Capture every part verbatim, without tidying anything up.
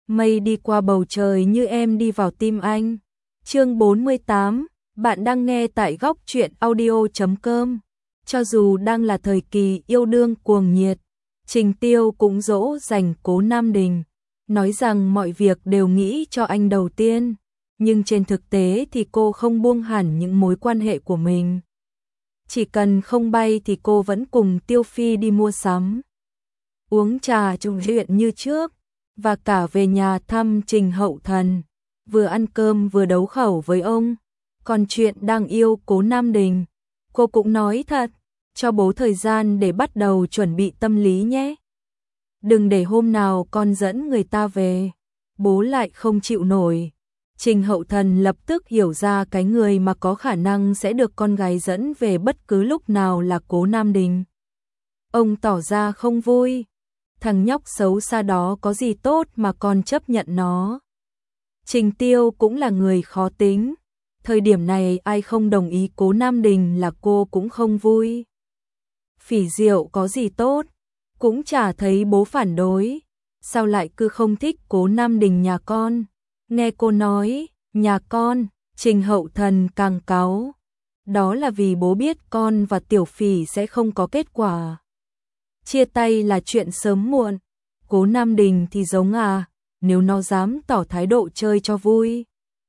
mây đi qua bầu trời như em đi vào tim anh. Chương bốn mươi tám, bạn đang nghe tại góc truyện audio chấm com. Cho dù đang là thời kỳ yêu đương cuồng nhiệt, Trình Tiêu cũng dỗ dành Cố Nam Đình, nói rằng mọi việc đều nghĩ cho anh đầu tiên, nhưng trên thực tế thì cô không buông hẳn những mối quan hệ của mình. Chỉ cần không bay thì cô vẫn cùng Tiêu Phi đi mua sắm, uống trà trò chuyện như trước, và cả về nhà thăm Trình Hậu Thần, vừa ăn cơm vừa đấu khẩu với ông. Còn chuyện đang yêu Cố Nam Đình, cô cũng nói thật, cho bố thời gian để bắt đầu chuẩn bị tâm lý nhé. Đừng để hôm nào con dẫn người ta về, bố lại không chịu nổi. Trình Hậu Thần lập tức hiểu ra cái người mà có khả năng sẽ được con gái dẫn về bất cứ lúc nào là Cố Nam Đình. Ông tỏ ra không vui. Thằng nhóc xấu xa đó có gì tốt mà con chấp nhận nó. Trình Tiêu cũng là người khó tính. Thời điểm này ai không đồng ý Cố Nam Đình là cô cũng không vui. Phỉ Diệu có gì tốt, cũng chả thấy bố phản đối. Sao lại cứ không thích Cố Nam Đình nhà con? Nghe cô nói, nhà con, Trình Hậu Thần càng cáu. Đó là vì bố biết con và Tiểu Phỉ sẽ không có kết quả. Chia tay là chuyện sớm muộn. Cố Nam Đình thì giống à, nếu nó dám tỏ thái độ chơi cho vui,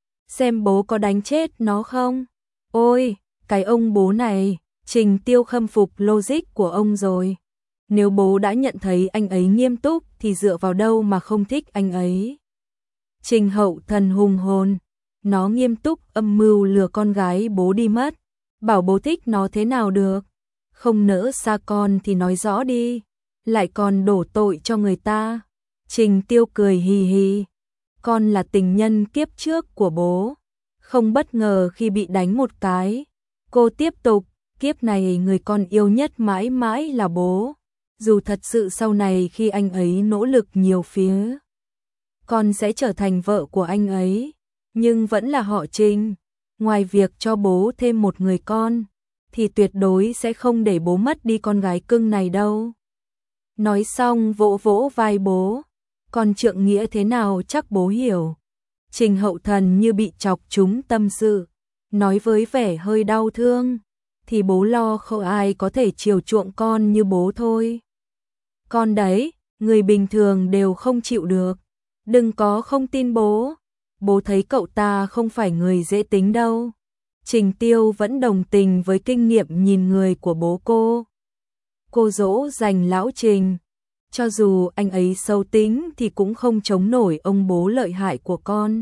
xem bố có đánh chết nó không? Ôi, cái ông bố này, Trình Tiêu khâm phục logic của ông rồi. Nếu bố đã nhận thấy anh ấy nghiêm túc thì dựa vào đâu mà không thích anh ấy? Trình Hậu Thần hùng hồn, nó nghiêm túc âm mưu lừa con gái bố đi mất, bảo bố thích nó thế nào được? Không nỡ xa con thì nói rõ đi, lại còn đổ tội cho người ta. Trình Tiêu cười hì hì, con là tình nhân kiếp trước của bố, không bất ngờ khi bị đánh một cái. Cô tiếp tục, kiếp này người con yêu nhất mãi mãi là bố, dù thật sự sau này khi anh ấy nỗ lực nhiều phía, con sẽ trở thành vợ của anh ấy, nhưng vẫn là họ Trình. Ngoài việc cho bố thêm một người con, thì tuyệt đối sẽ không để bố mất đi con gái cưng này đâu. Nói xong vỗ vỗ vai bố, còn trượng nghĩa thế nào chắc bố hiểu. Trình Hậu Thần như bị chọc trúng tâm sự, nói với vẻ hơi đau thương, thì bố lo không ai có thể chiều chuộng con như bố thôi. Con đấy, người bình thường đều không chịu được. Đừng có không tin bố, bố thấy cậu ta không phải người dễ tính đâu. Trình Tiêu vẫn đồng tình với kinh nghiệm nhìn người của bố cô. Cô dỗ dành lão Trình, cho dù anh ấy xấu tính thì cũng không chống nổi ông bố lợi hại của con.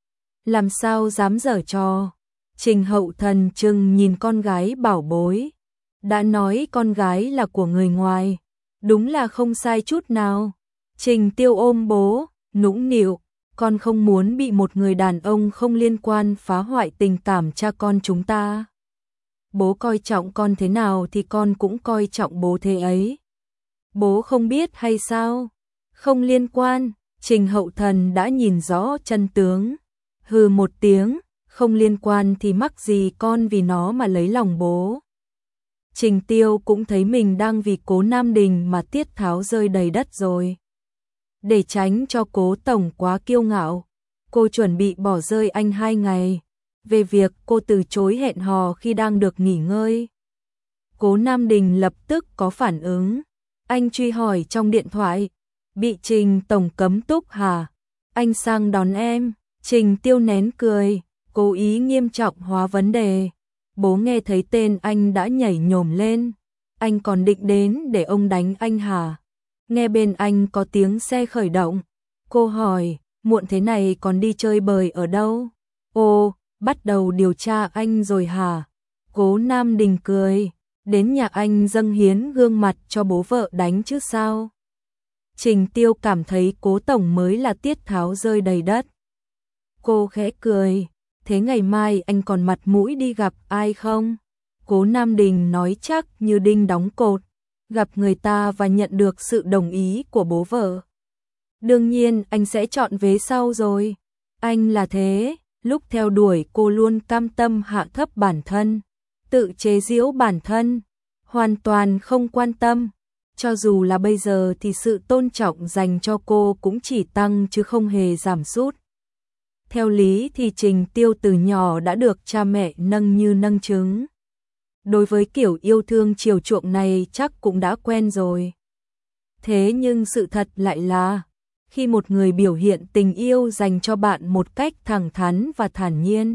Làm sao dám giở trò? Trình Hậu Thần trừng nhìn con gái bảo bối. Đã nói con gái là của người ngoài, đúng là không sai chút nào. Trình Tiêu ôm bố, nũng nịu, con không muốn bị một người đàn ông không liên quan phá hoại tình cảm cha con chúng ta. Bố coi trọng con thế nào thì con cũng coi trọng bố thế ấy. Bố không biết hay sao? Không liên quan. Trình Hậu Thần đã nhìn rõ chân tướng. Hừ một tiếng, không liên quan thì mắc gì con vì nó mà lấy lòng bố. Trình Tiêu cũng thấy mình đang vì Cố Nam Đình mà tiết tháo rơi đầy đất rồi. Để tránh cho Cố Tổng quá kiêu ngạo, cô chuẩn bị bỏ rơi anh hai ngày, về việc cô từ chối hẹn hò khi đang được nghỉ ngơi. Cố Nam Đình lập tức có phản ứng, anh truy hỏi trong điện thoại, bị Trình Tổng cấm túc hả? Anh sang đón em. Trình Tiêu nén cười, cố ý nghiêm trọng hóa vấn đề. Bố nghe thấy tên anh đã nhảy nhổm lên, anh còn định đến để ông đánh anh hả? Nghe bên anh có tiếng xe khởi động, cô hỏi, muộn thế này còn đi chơi bời ở đâu? Ồ, bắt đầu điều tra anh rồi hả? Cố Nam Đình cười, đến nhà anh dâng hiến gương mặt cho bố vợ đánh chứ sao? Trình Tiêu cảm thấy Cố Tổng mới là tiết tháo rơi đầy đất. Cô khẽ cười, thế ngày mai anh còn mặt mũi đi gặp ai không? Cố Nam Đình nói chắc như đinh đóng cột, gặp người ta và nhận được sự đồng ý của bố vợ. Đương nhiên anh sẽ chọn vế sau rồi. Anh là thế, lúc theo đuổi cô luôn cam tâm hạ thấp bản thân, tự chế giễu bản thân, hoàn toàn không quan tâm. Cho dù là bây giờ thì sự tôn trọng dành cho cô cũng chỉ tăng chứ không hề giảm sút. Theo lý thì Trình Tiêu từ nhỏ đã được cha mẹ nâng như nâng trứng. Đối với kiểu yêu thương chiều chuộng này chắc cũng đã quen rồi. Thế nhưng sự thật lại là, khi một người biểu hiện tình yêu dành cho bạn một cách thẳng thắn và thản nhiên,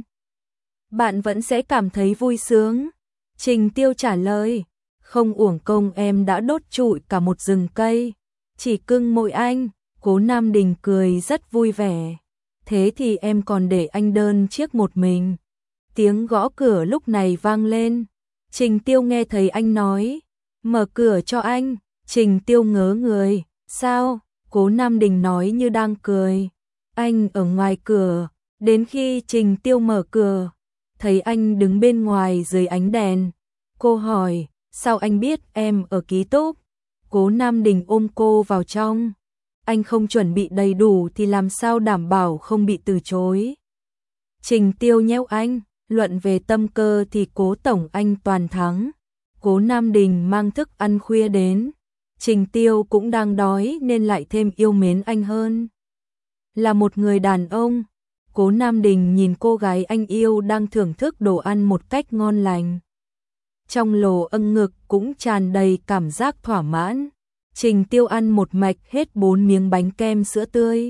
bạn vẫn sẽ cảm thấy vui sướng. Trình Tiêu trả lời, không uổng công em đã đốt trụi cả một rừng cây, chỉ cưng môi anh. Cố Nam Đình cười rất vui vẻ. Thế thì em còn để anh đơn chiếc một mình. Tiếng gõ cửa lúc này vang lên. Trình Tiêu nghe thấy anh nói, mở cửa cho anh. Trình Tiêu ngớ người, sao? Cố Nam Đình nói như đang cười. Anh ở ngoài cửa. Đến khi Trình Tiêu mở cửa, thấy anh đứng bên ngoài dưới ánh đèn. Cô hỏi, sao anh biết em ở ký túc? Cố Nam Đình ôm cô vào trong. Anh không chuẩn bị đầy đủ thì làm sao đảm bảo không bị từ chối? Trình Tiêu nhéo anh, luận về tâm cơ thì Cố tổng anh toàn thắng. Cố Nam Đình mang thức ăn khuya đến. Trình Tiêu cũng đang đói nên lại thêm yêu mến anh hơn. Là một người đàn ông, Cố Nam Đình nhìn cô gái anh yêu đang thưởng thức đồ ăn một cách ngon lành. Trong lồ âng ngực cũng tràn đầy cảm giác thỏa mãn. Trình Tiêu ăn một mạch hết bốn miếng bánh kem sữa tươi.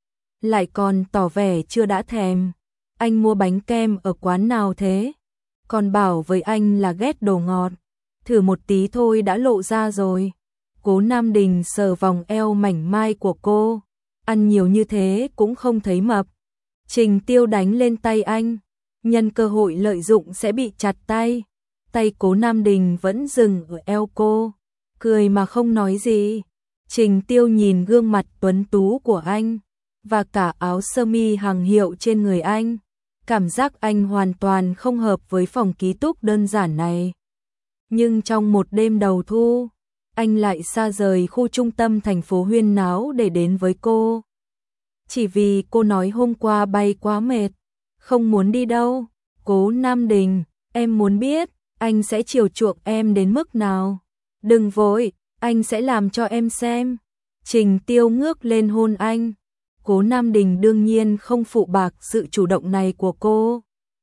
Lại còn tỏ vẻ chưa đã thèm. Anh mua bánh kem ở quán nào thế? Còn bảo với anh là ghét đồ ngọt. Thử một tí thôi đã lộ ra rồi. Cố Nam Đình sờ vòng eo mảnh mai của cô. Ăn nhiều như thế cũng không thấy mập. Trình Tiêu đánh lên tay anh. Nhân cơ hội lợi dụng sẽ bị chặt tay. Tay Cố Nam Đình vẫn dừng ở eo cô. Cười mà không nói gì. Trình Tiêu nhìn gương mặt tuấn tú của anh và cả áo sơ mi hàng hiệu trên người anh. Cảm giác anh hoàn toàn không hợp với phòng ký túc đơn giản này. Nhưng trong một đêm đầu thu, anh lại xa rời khu trung tâm thành phố huyên náo để đến với cô. Chỉ vì cô nói hôm qua bay quá mệt, không muốn đi đâu. Cố Nam Đình, em muốn biết anh sẽ chiều chuộng em đến mức nào? Đừng vội, anh sẽ làm cho em xem. Trình Tiêu ngước lên hôn anh. Cố Nam Đình đương nhiên không phụ bạc sự chủ động này của cô.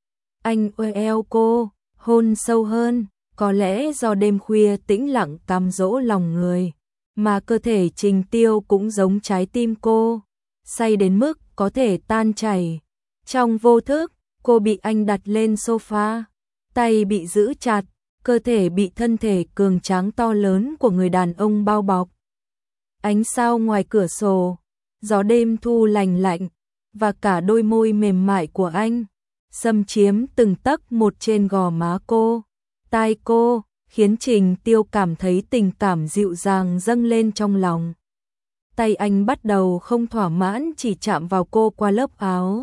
Anh ôm eo cô, hôn sâu hơn, có lẽ do đêm khuya tĩnh lặng cám dỗ lòng người, mà cơ thể Trình Tiêu cũng giống trái tim cô, say đến mức có thể tan chảy. Trong vô thức, cô bị anh đặt lên sofa, tay bị giữ chặt, cơ thể bị thân thể cường tráng to lớn của người đàn ông bao bọc. Ánh sao ngoài cửa sổ, gió đêm thu lành lạnh, và cả đôi môi mềm mại của anh, xâm chiếm từng tấc một trên gò má cô, tai cô, khiến Trình Tiêu cảm thấy tình cảm dịu dàng dâng lên trong lòng. Tay anh bắt đầu không thỏa mãn chỉ chạm vào cô qua lớp áo,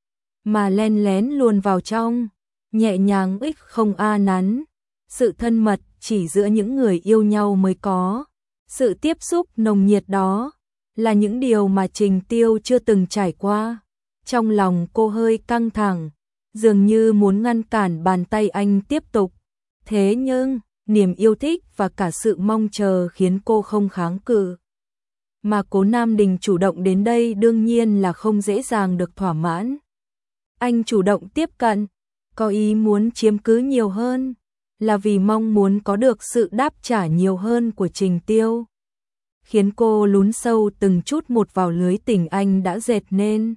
mà len lén luồn vào trong, nhẹ nhàng ích không a nắn. Sự thân mật chỉ giữa những người yêu nhau mới có. Sự tiếp xúc nồng nhiệt đó là những điều mà Trình Tiêu chưa từng trải qua. Trong lòng cô hơi căng thẳng, dường như muốn ngăn cản bàn tay anh tiếp tục. Thế nhưng, niềm yêu thích và cả sự mong chờ khiến cô không kháng cự. Mà Cố Nam Đình chủ động đến đây đương nhiên là không dễ dàng được thỏa mãn. Anh chủ động tiếp cận, có ý muốn chiếm cứ nhiều hơn, là vì mong muốn có được sự đáp trả nhiều hơn của Trình Tiêu, khiến cô lún sâu từng chút một vào lưới tình anh đã dệt nên.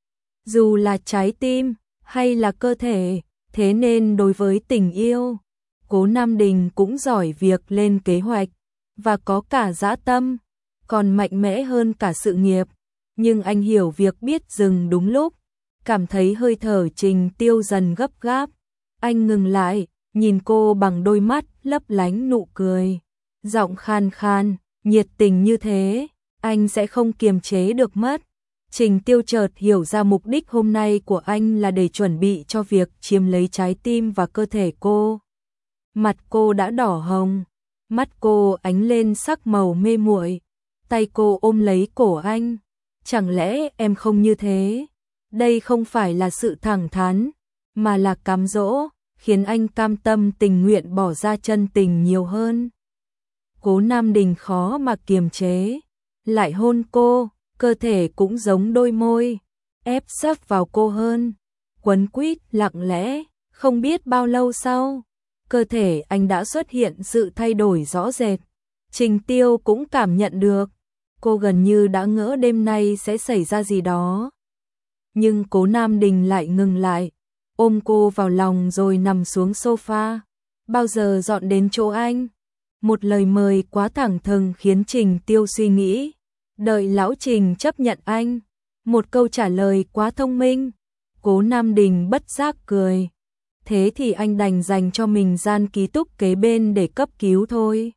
Dù là trái tim hay là cơ thể, thế nên đối với tình yêu, Cố Nam Đình cũng giỏi việc lên kế hoạch và có cả dã tâm, còn mạnh mẽ hơn cả sự nghiệp. Nhưng anh hiểu việc biết dừng đúng lúc, cảm thấy hơi thở Trình Tiêu dần gấp gáp. Anh ngừng lại, nhìn cô bằng đôi mắt lấp lánh nụ cười, giọng khan khan, nhiệt tình như thế, anh sẽ không kiềm chế được mất. Trình Tiêu chợt hiểu ra mục đích hôm nay của anh là để chuẩn bị cho việc chiếm lấy trái tim và cơ thể cô. Mặt cô đã đỏ hồng, mắt cô ánh lên sắc màu mê muội, tay cô ôm lấy cổ anh. Chẳng lẽ em không như thế? Đây không phải là sự thẳng thắn, mà là cám dỗ, khiến anh cam tâm tình nguyện bỏ ra chân tình nhiều hơn. Cố Nam Đình khó mà kiềm chế, lại hôn cô, cơ thể cũng giống đôi môi, ép sát vào cô hơn, quấn quýt lặng lẽ, không biết bao lâu sau, cơ thể anh đã xuất hiện sự thay đổi rõ rệt. Trình Tiêu cũng cảm nhận được, cô gần như đã ngỡ đêm nay sẽ xảy ra gì đó. Nhưng Cố Nam Đình lại ngừng lại, ôm cô vào lòng rồi nằm xuống sofa. Bao giờ dọn đến chỗ anh? Một lời mời quá thẳng thừng khiến Trình Tiêu suy nghĩ. Đợi lão Trình chấp nhận anh. Một câu trả lời quá thông minh. Cố Nam Đình bất giác cười. Thế thì anh đành dành cho mình gian ký túc kế bên để cấp cứu thôi.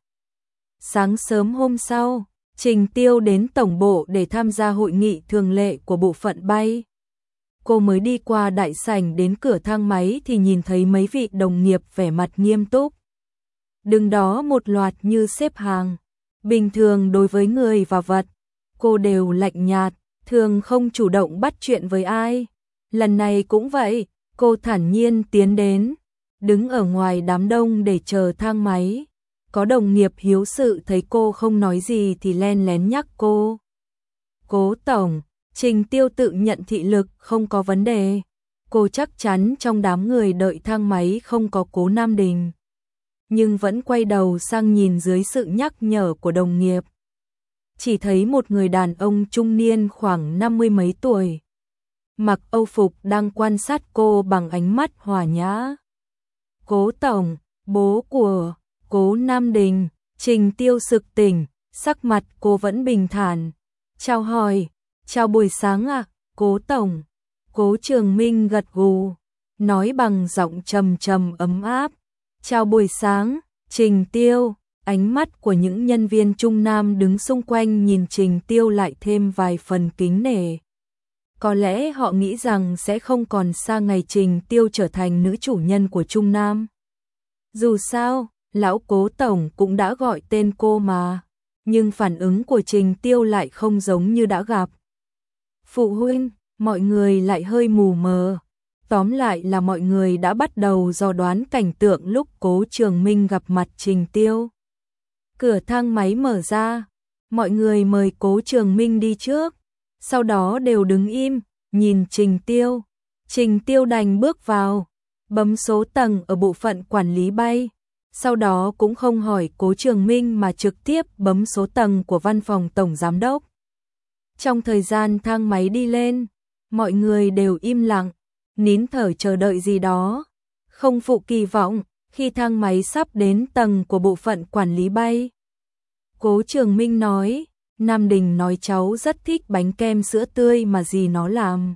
Sáng sớm hôm sau, Trình Tiêu đến tổng bộ để tham gia hội nghị thường lệ của bộ phận bay. Cô mới đi qua đại sảnh đến cửa thang máy thì nhìn thấy mấy vị đồng nghiệp vẻ mặt nghiêm túc. Đứng đó một loạt như xếp hàng. Bình thường đối với người và vật, cô đều lạnh nhạt, thường không chủ động bắt chuyện với ai. Lần này cũng vậy, cô thản nhiên tiến đến, đứng ở ngoài đám đông để chờ thang máy. Có đồng nghiệp hiếu sự thấy cô không nói gì thì len lén nhắc cô. Cố tổng, Trình Tiêu tự nhận thị lực không có vấn đề. Cô chắc chắn trong đám người đợi thang máy không có Cố Nam Đình. Nhưng vẫn quay đầu sang nhìn dưới sự nhắc nhở của đồng nghiệp. Chỉ thấy một người đàn ông trung niên khoảng năm mươi mấy tuổi. Mặc âu phục đang quan sát cô bằng ánh mắt hòa nhã. Cố tổng, bố của Cố Nam Đình. Trình Tiêu sực tỉnh, sắc mặt cô vẫn bình thản. Chào hỏi, chào buổi sáng ạ, à, Cố tổng. Cố Trường Minh gật gù, nói bằng giọng trầm trầm ấm áp. Chào buổi sáng, Trình Tiêu. Ánh mắt của những nhân viên Trung Nam đứng xung quanh nhìn Trình Tiêu lại thêm vài phần kính nể. Có lẽ họ nghĩ rằng sẽ không còn xa ngày Trình Tiêu trở thành nữ chủ nhân của Trung Nam. Dù sao, lão Cố tổng cũng đã gọi tên cô mà, nhưng phản ứng của Trình Tiêu lại không giống như đã gặp. Phụ huynh, mọi người lại hơi mù mờ. Tóm lại là mọi người đã bắt đầu dò đoán cảnh tượng lúc Cố Trường Minh gặp mặt Trình Tiêu. Cửa thang máy mở ra, mọi người mời Cố Trường Minh đi trước, sau đó đều đứng im, nhìn Trình Tiêu. Trình Tiêu đành bước vào, bấm số tầng ở bộ phận quản lý bay, sau đó cũng không hỏi Cố Trường Minh mà trực tiếp bấm số tầng của văn phòng tổng giám đốc. Trong thời gian thang máy đi lên, mọi người đều im lặng, nín thở chờ đợi gì đó, không phụ kỳ vọng. Khi thang máy sắp đến tầng của bộ phận quản lý bay, Cố Trường Minh nói, Nam Đình nói cháu rất thích bánh kem sữa tươi mà dì nó làm.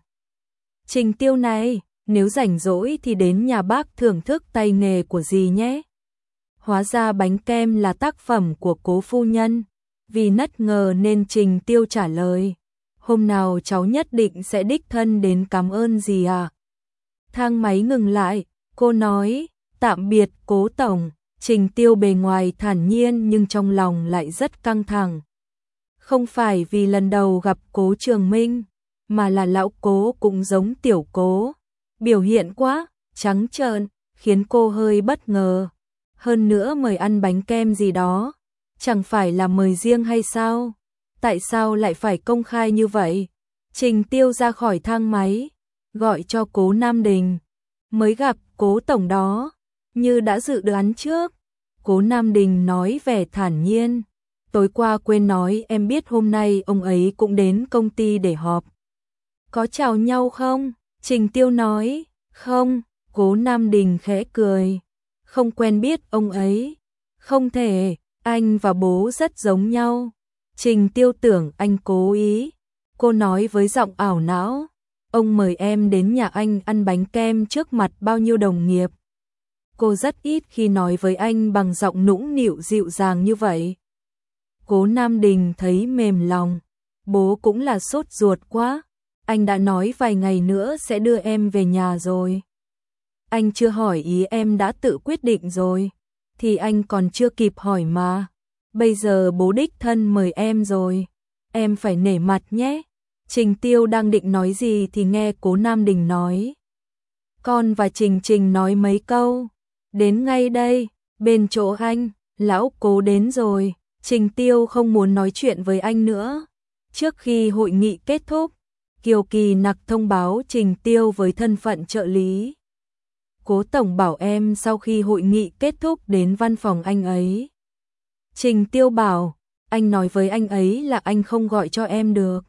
Trình Tiêu này, nếu rảnh rỗi thì đến nhà bác thưởng thức tay nghề của dì nhé. Hóa ra bánh kem là tác phẩm của Cố phu nhân. Vì nất ngờ nên Trình Tiêu trả lời, hôm nào cháu nhất định sẽ đích thân đến cảm ơn dì à. Thang máy ngừng lại, cô nói, tạm biệt Cố tổng. Trình Tiêu bề ngoài thản nhiên nhưng trong lòng lại rất căng thẳng. Không phải vì lần đầu gặp Cố Trường Minh, mà là lão Cố cũng giống tiểu Cố. Biểu hiện quá, trắng trợn, khiến cô hơi bất ngờ. Hơn nữa mời ăn bánh kem gì đó, chẳng phải là mời riêng hay sao? Tại sao lại phải công khai như vậy? Trình Tiêu ra khỏi thang máy, gọi cho Cố Nam Đình. Mới gặp Cố tổng đó, như đã dự đoán trước. Cố Nam Đình nói vẻ thản nhiên. Tối qua quên nói em biết hôm nay ông ấy cũng đến công ty để họp. Có chào nhau không? Trình Tiêu nói, không. Cố Nam Đình khẽ cười. Không quen biết ông ấy. Không thể, anh và bố rất giống nhau. Trình Tiêu tưởng anh cố ý. Cô nói với giọng ảo não. Ông mời em đến nhà anh ăn bánh kem trước mặt bao nhiêu đồng nghiệp. Cô rất ít khi nói với anh bằng giọng nũng nịu dịu dàng như vậy. Cố Nam Đình thấy mềm lòng. Bố cũng là sốt ruột quá. Anh đã nói vài ngày nữa sẽ đưa em về nhà rồi. Anh chưa hỏi ý em đã tự quyết định rồi. Thì anh còn chưa kịp hỏi mà. Bây giờ bố đích thân mời em rồi. Em phải nể mặt nhé. Trình Tiêu đang định nói gì thì nghe Cố Nam Đình nói. Con và Trình Trình nói mấy câu. Đến ngay đây, bên chỗ anh, lão Cố đến rồi. Trình Tiêu không muốn nói chuyện với anh nữa. Trước khi hội nghị kết thúc, Kiều Kỳ Nặc thông báo Trình Tiêu với thân phận trợ lý. Cố tổng bảo em sau khi hội nghị kết thúc đến văn phòng anh ấy. Trình Tiêu bảo, anh nói với anh ấy là anh không gọi cho em được.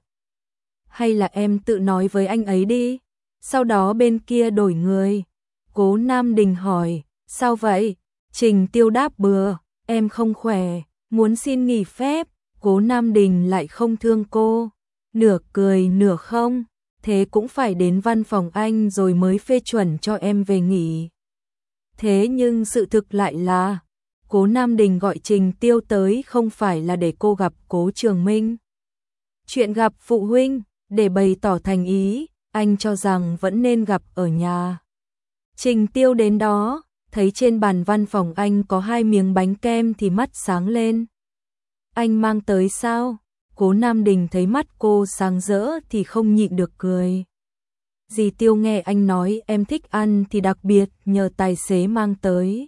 Hay là em tự nói với anh ấy đi. Sau đó bên kia đổi người. Cố Nam Đình hỏi, sao vậy? Trình Tiêu đáp bừa, em không khỏe, muốn xin nghỉ phép. Cố Nam Đình lại không thương cô, nửa cười nửa không, thế cũng phải đến văn phòng anh rồi mới phê chuẩn cho em về nghỉ. Thế nhưng sự thực lại là, Cố Nam Đình gọi Trình Tiêu tới không phải là để cô gặp Cố Trường Minh. Chuyện gặp phụ huynh, để bày tỏ thành ý, anh cho rằng vẫn nên gặp ở nhà. Trình Tiêu đến đó, thấy trên bàn văn phòng anh có hai miếng bánh kem thì mắt sáng lên. Anh mang tới sao? Cố Nam Đình thấy mắt cô sáng rỡ thì không nhịn được cười. Dì Tiêu nghe anh nói em thích ăn thì đặc biệt nhờ tài xế mang tới.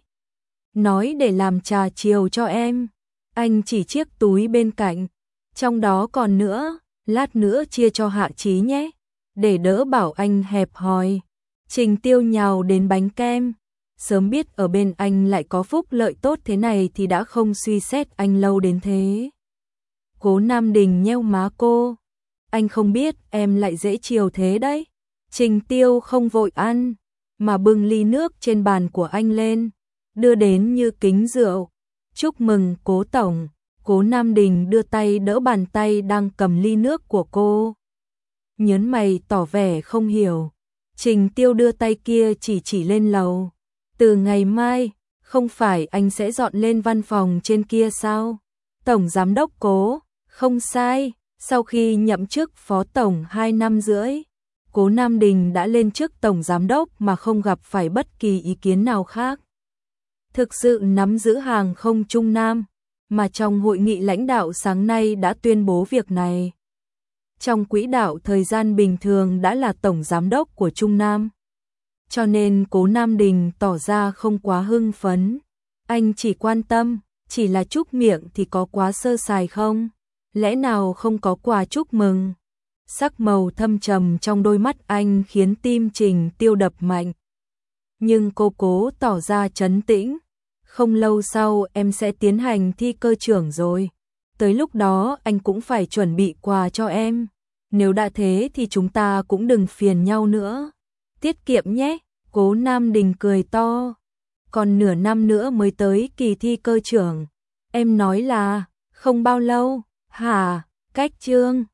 Nói để làm trà chiều cho em. Anh chỉ chiếc túi bên cạnh. Trong đó còn nữa, lát nữa chia cho Hạ Chí nhé. Để đỡ bảo anh hẹp hòi. Trình Tiêu nhào đến bánh kem. Sớm biết ở bên anh lại có phúc lợi tốt thế này thì đã không suy xét anh lâu đến thế. Cố Nam Đình nheo má cô. Anh không biết em lại dễ chiều thế đấy. Trình Tiêu không vội ăn, mà bưng ly nước trên bàn của anh lên, đưa đến như kính rượu. Chúc mừng Cố tổng. Cố Nam Đình đưa tay đỡ bàn tay đang cầm ly nước của cô. Nhớn mày tỏ vẻ không hiểu. Trình Tiêu đưa tay kia chỉ chỉ lên lầu. Từ ngày mai, không phải anh sẽ dọn lên văn phòng trên kia sao? Tổng giám đốc Cố, không sai, sau khi nhậm chức phó tổng hai năm rưỡi, Cố Nam Đình đã lên chức tổng giám đốc mà không gặp phải bất kỳ ý kiến nào khác. Thực sự nắm giữ hàng không Trung Nam, mà trong hội nghị lãnh đạo sáng nay đã tuyên bố việc này. Trong quỹ đạo thời gian bình thường đã là tổng giám đốc của Trung Nam. Cho nên Cố Nam Đình tỏ ra không quá hưng phấn. Anh chỉ quan tâm, chỉ là chúc miệng thì có quá sơ sài không? Lẽ nào không có quà chúc mừng? Sắc màu thâm trầm trong đôi mắt anh khiến tim Trình Tiêu đập mạnh. Nhưng cô cố tỏ ra trấn tĩnh. Không lâu sau em sẽ tiến hành thi cơ trưởng rồi. Tới lúc đó anh cũng phải chuẩn bị quà cho em. Nếu đã thế thì chúng ta cũng đừng phiền nhau nữa. Tiết kiệm nhé. Cố Nam Đình cười to. Còn nửa năm nữa mới tới kỳ thi cơ trưởng. Em nói là không bao lâu. Hả? Cách chương